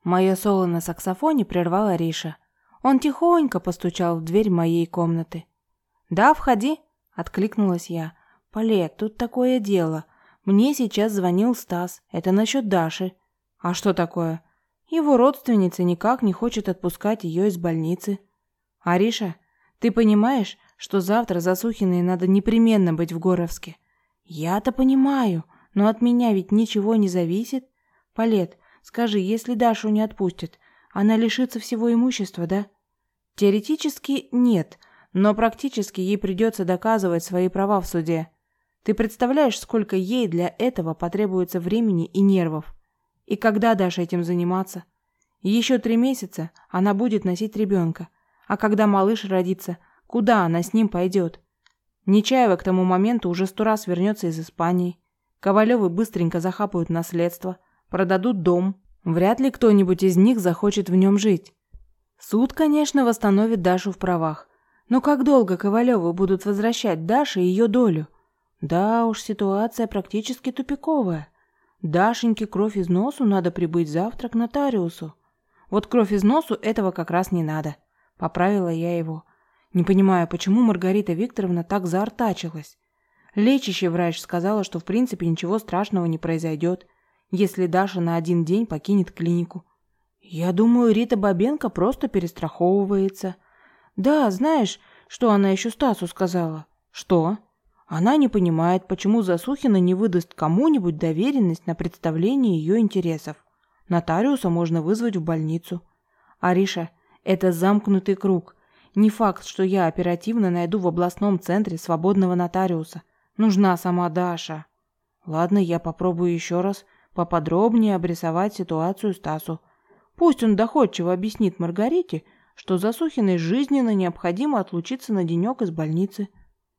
Мое соло на саксофоне прервал Ариша. Он тихонько постучал в дверь моей комнаты. «Да, входи», — откликнулась я. «Палет, тут такое дело. Мне сейчас звонил Стас. Это насчет Даши». «А что такое?» «Его родственница никак не хочет отпускать ее из больницы». «Ариша, ты понимаешь, что завтра Засухиной надо непременно быть в Горовске?» «Я-то понимаю, но от меня ведь ничего не зависит. Палет, скажи, если Дашу не отпустят, она лишится всего имущества, да?» «Теоретически нет, но практически ей придется доказывать свои права в суде. Ты представляешь, сколько ей для этого потребуется времени и нервов? И когда дашь этим заниматься? Еще 3 месяца она будет носить ребенка, а когда малыш родится, куда она с ним пойдет? Нечаева к тому моменту уже 100 раз вернется из Испании. Ковалевы быстренько захапают наследство, продадут дом. Вряд ли кто-нибудь из них захочет в нем жить. Суд, конечно, восстановит Дашу в правах. Но как долго Ковалевы будут возвращать Даше ее долю? Да уж, ситуация практически тупиковая. Дашеньке кровь из носу надо прибыть завтра к нотариусу. Вот кровь из носу этого как раз не надо. Поправила я его. Не понимаю, почему Маргарита Викторовна так заортачилась. Лечащий врач сказала, что в принципе ничего страшного не произойдет, если Даша на 1 день покинет клинику. Я думаю, Рита Бабенко просто перестраховывается. Да, знаешь, что она еще Стасу сказала? Что? Она не понимает, почему Засухина не выдаст кому-нибудь доверенность на представление ее интересов. Нотариуса можно вызвать в больницу. Ариша, это замкнутый круг. Не факт, что я оперативно найду в областном центре свободного нотариуса. Нужна сама Даша. Ладно, я попробую еще раз поподробнее обрисовать ситуацию Стасу. Пусть он доходчиво объяснит Маргарите, что Засухиной жизненно необходимо отлучиться на денек из больницы.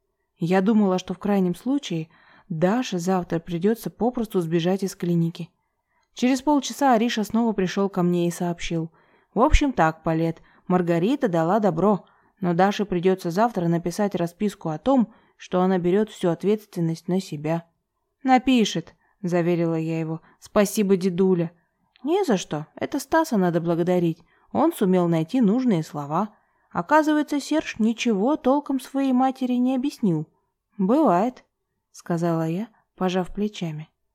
Я думала, что в крайнем случае Даше завтра придется попросту сбежать из клиники. Через полчаса Ариша снова пришел ко мне и сообщил. В общем так, Палет, Маргарита дала добро, но Даше придется завтра написать расписку о том, что она берет всю ответственность на себя. «Напишет», — заверила я его. «Спасибо, дедуля». «Не за что. Это Стаса надо благодарить. Он сумел найти нужные слова. Оказывается, Серж ничего толком своей матери не объяснил». «Бывает», — сказала я, пожав плечами.